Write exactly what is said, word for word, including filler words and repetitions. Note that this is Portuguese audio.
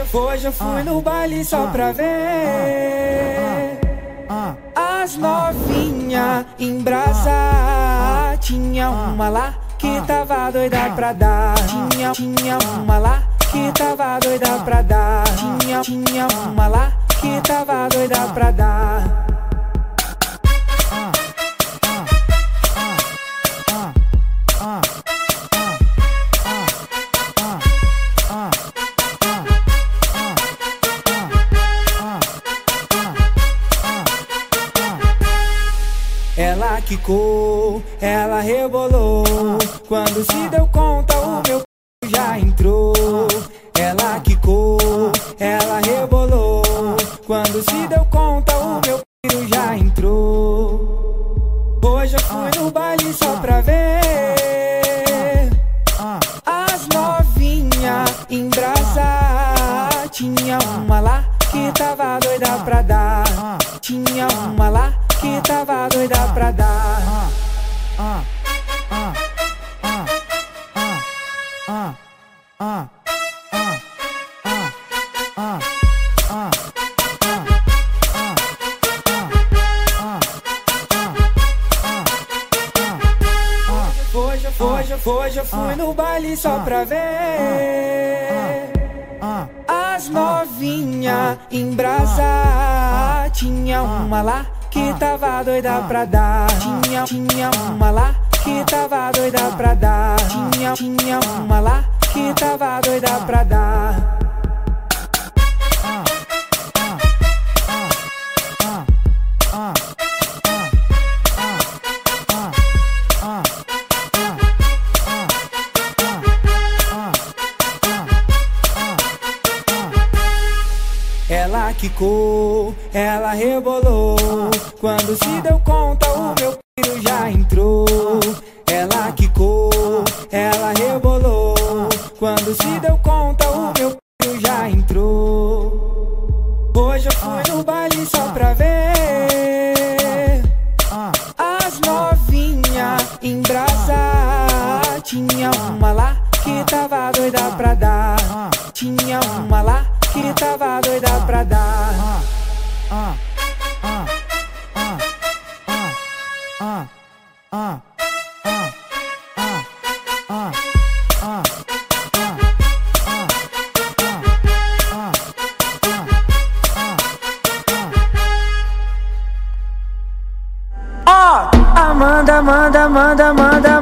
hoje eu fui no baile só pra ver as novinha em brasa. Tinha uma lá que tava doida pra dar. Tinha, tinha uma lá que tava doida pra dar. Tinha, tinha uma lá que tava doida pra dar. Ela quicou, ela rebolou. Quando se deu conta o meu c... já entrou. Ela quicou, ela rebolou. Quando se deu conta o meu c... já entrou. Hoje eu fui no baile só pra ver as novinha em brasa. Tinha uma lá que tava doida pra dar. Tinha uma lá que tava doida pra dar. Hoje, hoje, hoje eu fui no baile só pra ver as novinha em brasa. Tinha uma lá que tava doida pra dar. Tinha, tinha uma lá que tava doida pra dar. Tinha, tinha uma lá que tava doida pra dar. Ela quicou, ela rebolou. Quando se deu conta o meu c... já entrou. Ela quicou, ela rebolou. Quando se deu conta o meu c... já entrou. Hoje eu fui no baile só pra ver as novinha em brasa. Tinha uma lá que tava doida pra dar. Tinha uma lá que tava doida pra dar. Amanda, manda, manda, manda,